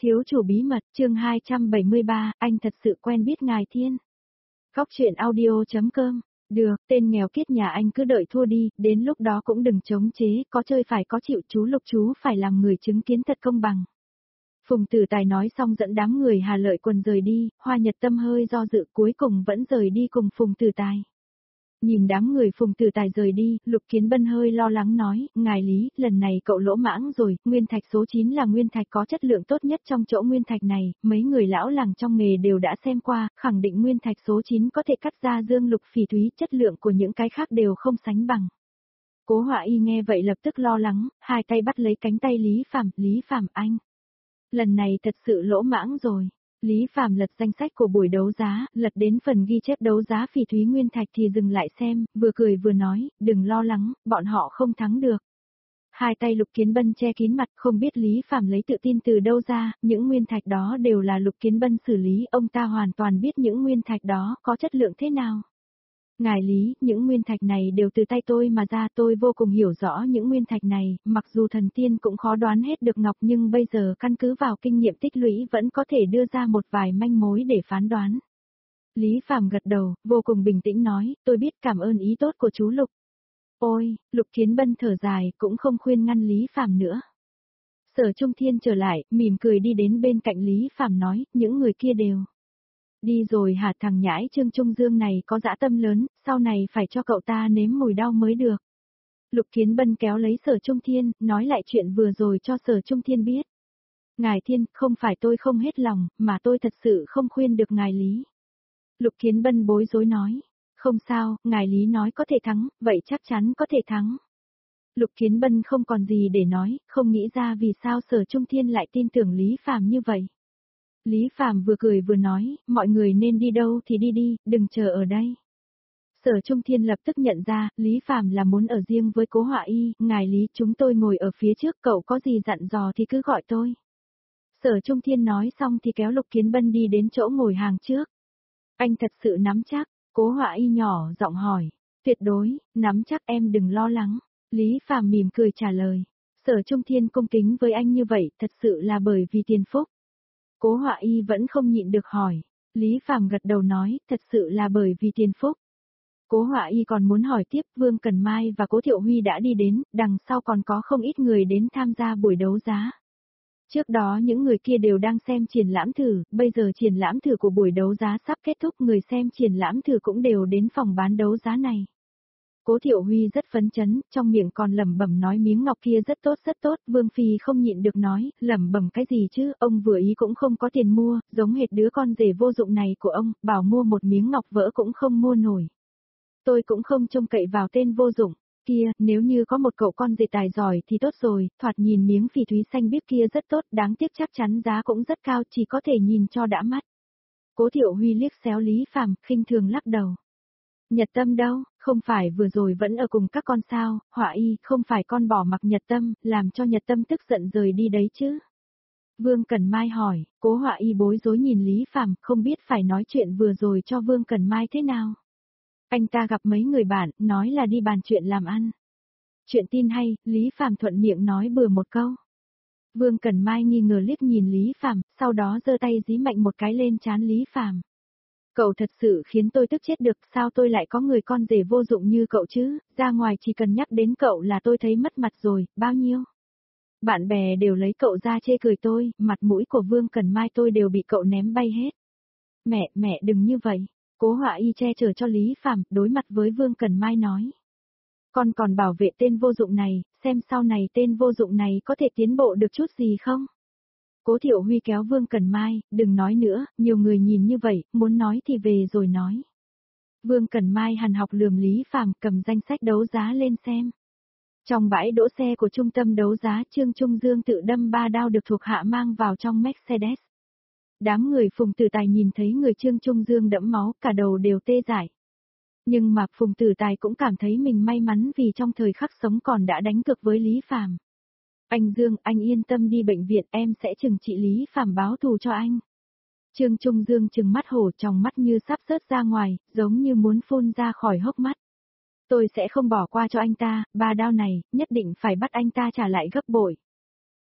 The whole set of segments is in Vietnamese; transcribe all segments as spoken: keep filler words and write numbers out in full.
Thiếu chủ bí mật, chương hai trăm bảy mươi ba, anh thật sự quen biết ngài Thiên. Góc truyện audio chấm com. Được, tên nghèo kiết nhà anh cứ đợi thua đi, đến lúc đó cũng đừng chống chế, có chơi phải có chịu, chú Lục chú phải làm người chứng kiến thật công bằng. Phùng Tử Tài nói xong dẫn đám người Hà Lợi Quần rời đi, Hoa Nhật Tâm hơi do dự cuối cùng vẫn rời đi cùng Phùng Tử Tài. Nhìn đám người Phùng Tử Tài rời đi, Lục Kiến Bân hơi lo lắng nói, ngài Lý, lần này cậu lỗ mãng rồi, nguyên thạch số chín là nguyên thạch có chất lượng tốt nhất trong chỗ nguyên thạch này, mấy người lão làng trong nghề đều đã xem qua, khẳng định nguyên thạch số chín có thể cắt ra dương lục phỉ thúy, chất lượng của những cái khác đều không sánh bằng. Cố Họa Y nghe vậy lập tức lo lắng, hai tay bắt lấy cánh tay Lý Phàm, Lý Phàm anh. Lần này thật sự lỗ mãng rồi. Lý Phàm lật danh sách của buổi đấu giá, lật đến phần ghi chép đấu giá phỉ thúy nguyên thạch thì dừng lại xem, vừa cười vừa nói, đừng lo lắng, bọn họ không thắng được. Hai tay Lục Kiến Bân che kín mặt, không biết Lý Phàm lấy tự tin từ đâu ra, những nguyên thạch đó đều là Lục Kiến Bân xử lý, ông ta hoàn toàn biết những nguyên thạch đó có chất lượng thế nào. Ngài Lý, những nguyên thạch này đều từ tay tôi mà ra, tôi vô cùng hiểu rõ những nguyên thạch này, mặc dù thần tiên cũng khó đoán hết được ngọc nhưng bây giờ căn cứ vào kinh nghiệm tích lũy vẫn có thể đưa ra một vài manh mối để phán đoán. Lý Phàm gật đầu, vô cùng bình tĩnh nói, tôi biết, cảm ơn ý tốt của chú Lục. Ôi, Lục Kiến Bân thở dài, cũng không khuyên ngăn Lý Phàm nữa. Sở Trung Thiên trở lại, mỉm cười đi đến bên cạnh Lý Phàm nói, những người kia đều đi rồi hả? Thằng nhãi Trương Trung Dương này có dã tâm lớn, sau này phải cho cậu ta nếm mùi đau mới được. Lục Kiến Bân kéo lấy Sở Trung Thiên, nói lại chuyện vừa rồi cho Sở Trung Thiên biết. Ngài Thiên, không phải tôi không hết lòng, mà tôi thật sự không khuyên được ngài Lý. Lục Kiến Bân bối rối nói, không sao, ngài Lý nói có thể thắng, vậy chắc chắn có thể thắng. Lục Kiến Bân không còn gì để nói, không nghĩ ra vì sao Sở Trung Thiên lại tin tưởng Lý Phàm như vậy. Lý Phàm vừa cười vừa nói, mọi người nên đi đâu thì đi đi, đừng chờ ở đây. Sở Trung Thiên lập tức nhận ra, Lý Phàm là muốn ở riêng với Cố Họa Y, ngài Lý chúng tôi ngồi ở phía trước, cậu có gì dặn dò thì cứ gọi tôi. Sở Trung Thiên nói xong thì kéo Lục Kiến Bân đi đến chỗ ngồi hàng trước. Anh thật sự nắm chắc, Cố Họa Y nhỏ giọng hỏi, tuyệt đối, nắm chắc em đừng lo lắng. Lý Phàm mỉm cười trả lời, Sở Trung Thiên cung kính với anh như vậy thật sự là bởi vì tiền phúc. Cố Họa Y vẫn không nhịn được hỏi, Lý Phàm gật đầu nói, thật sự là bởi vì tiền phúc. Cố Họa Y còn muốn hỏi tiếp, Vương Cần Mai và Cố Thiệu Huy đã đi đến, đằng sau còn có không ít người đến tham gia buổi đấu giá. Trước đó những người kia đều đang xem triển lãm thử, bây giờ triển lãm thử của buổi đấu giá sắp kết thúc, người xem triển lãm thử cũng đều đến phòng bán đấu giá này. Cố Thiệu Huy rất phấn chấn, trong miệng còn lẩm bẩm nói miếng ngọc kia rất tốt rất tốt, Vương Phi không nhịn được nói, lẩm bẩm cái gì chứ, ông vừa ý cũng không có tiền mua, giống hệt đứa con rể vô dụng này của ông, bảo mua một miếng ngọc vỡ cũng không mua nổi. Tôi cũng không trông cậy vào tên vô dụng, kia, nếu như có một cậu con rể tài giỏi thì tốt rồi, thoạt nhìn miếng phỉ thúy xanh biếc kia rất tốt, đáng tiếc chắc chắn giá cũng rất cao, chỉ có thể nhìn cho đã mắt. Cố Thiệu Huy liếc xéo Lý Phàm, khinh thường lắc đầu. Nhật Tâm đâu, không phải vừa rồi vẫn ở cùng các con sao, Họa Y, không phải con bỏ mặc Nhật Tâm, làm cho Nhật Tâm tức giận rời đi đấy chứ. Vương Cần Mai hỏi, Cố Họa Y bối rối nhìn Lý Phàm, không biết phải nói chuyện vừa rồi cho Vương Cần Mai thế nào. Anh ta gặp mấy người bạn, nói là đi bàn chuyện làm ăn. Chuyện tin hay, Lý Phàm thuận miệng nói bừa một câu. Vương Cần Mai nghi ngờ liếc nhìn Lý Phàm, sau đó giơ tay dí mạnh một cái lên trán Lý Phàm. Cậu thật sự khiến tôi tức chết được, sao tôi lại có người con rể vô dụng như cậu chứ, ra ngoài chỉ cần nhắc đến cậu là tôi thấy mất mặt rồi, bao nhiêu. Bạn bè đều lấy cậu ra chê cười tôi, mặt mũi của Vương Cần Mai tôi đều bị cậu ném bay hết. Mẹ, mẹ đừng như vậy. Cố Họa Y che chở cho Lý Phàm, đối mặt với Vương Cần Mai nói. Con còn bảo vệ tên vô dụng này, xem sau này tên vô dụng này có thể tiến bộ được chút gì không? Cố Thiệu Huy kéo Vương Cần Mai, đừng nói nữa, nhiều người nhìn như vậy, muốn nói thì về rồi nói. Vương Cần Mai hằn học lườm Lý Phàm, cầm danh sách đấu giá lên xem. Trong bãi đỗ xe của trung tâm đấu giá, Trương Trung Dương tự đâm ba đao được thuộc hạ mang vào trong Mercedes. Đám người Phùng Tử Tài nhìn thấy người Trương Trung Dương đẫm máu, cả đầu đều tê dại. Nhưng mà Phùng Tử Tài cũng cảm thấy mình may mắn vì trong thời khắc sống còn đã đánh cược với Lý Phàm. Anh Dương, anh yên tâm đi bệnh viện, em sẽ trừng trị Lý Phàm báo thù cho anh. Trương Trung Dương trừng mắt hổ, tròng mắt như sắp rớt ra ngoài, giống như muốn phun ra khỏi hốc mắt. Tôi sẽ không bỏ qua cho anh ta, ba đao này, nhất định phải bắt anh ta trả lại gấp bội.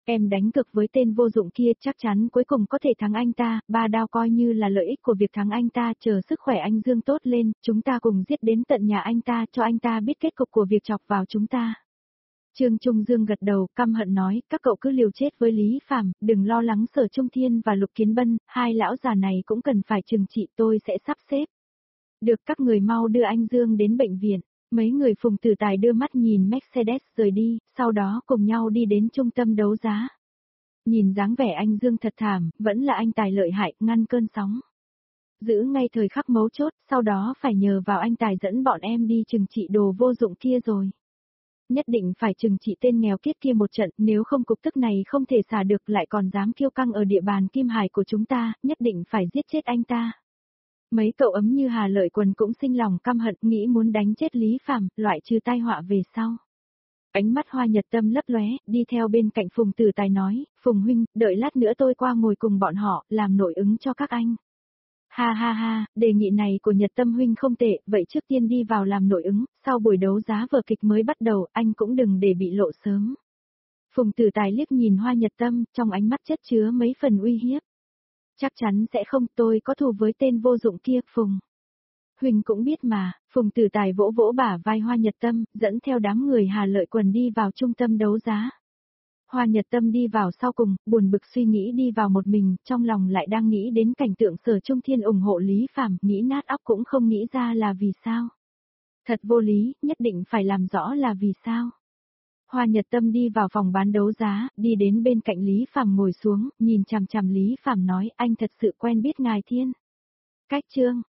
Em đánh cược với tên vô dụng kia chắc chắn cuối cùng có thể thắng anh ta, ba đao coi như là lợi ích của việc thắng anh ta, chờ sức khỏe anh Dương tốt lên, chúng ta cùng giết đến tận nhà anh ta cho anh ta biết kết cục của việc chọc vào chúng ta. Trương Trung Dương gật đầu, căm hận nói, các cậu cứ liều chết với Lý Phàm, đừng lo lắng Sở Trung Thiên và Lục Kiến Bân, hai lão già này cũng cần phải trừng trị, tôi sẽ sắp xếp. Được, các người mau đưa anh Dương đến bệnh viện. Mấy người Phùng Tử Tài đưa mắt nhìn Mercedes rời đi, sau đó cùng nhau đi đến trung tâm đấu giá. Nhìn dáng vẻ anh Dương thật thảm, vẫn là anh Tài lợi hại, ngăn cơn sóng. Giữ ngay thời khắc mấu chốt, sau đó phải nhờ vào anh Tài dẫn bọn em đi trừng trị đồ vô dụng kia rồi. Nhất định phải trừng trị tên nghèo kiết kia một trận, nếu không cục tức này không thể xả được lại còn dám kiêu căng ở địa bàn Kim Hải của chúng ta, nhất định phải giết chết anh ta. Mấy cậu ấm như Hà Lợi Quần cũng sinh lòng căm hận, nghĩ muốn đánh chết Lý Phàm, loại trừ tai họa về sau. Ánh mắt Hoa Nhật Tâm lấp lóe, đi theo bên cạnh Phùng Tử Tài nói, Phùng huynh, đợi lát nữa tôi qua ngồi cùng bọn họ, làm nội ứng cho các anh. Ha ha ha, đề nghị này của Nhật Tâm huynh không tệ, vậy trước tiên đi vào làm nội ứng, sau buổi đấu giá vở kịch mới bắt đầu, anh cũng đừng để bị lộ sớm. Phùng Tử Tài liếc nhìn Hoa Nhật Tâm, trong ánh mắt chất chứa mấy phần uy hiếp. Chắc chắn sẽ không, tôi có thù với tên vô dụng kia, Phùng. Huynh cũng biết mà, Phùng Tử Tài vỗ vỗ bả vai Hoa Nhật Tâm, dẫn theo đám người Hà Lợi Quần đi vào trung tâm đấu giá. Hoa Nhật Tâm đi vào sau cùng, buồn bực suy nghĩ đi vào một mình, trong lòng lại đang nghĩ đến cảnh tượng Sở Trung Thiên ủng hộ Lý Phàm, nghĩ nát óc cũng không nghĩ ra là vì sao. Thật vô lý, nhất định phải làm rõ là vì sao. Hoa Nhật Tâm đi vào phòng bán đấu giá, đi đến bên cạnh Lý Phàm ngồi xuống, nhìn chằm chằm Lý Phàm nói, anh thật sự quen biết ngài Thiên. Cách Trương,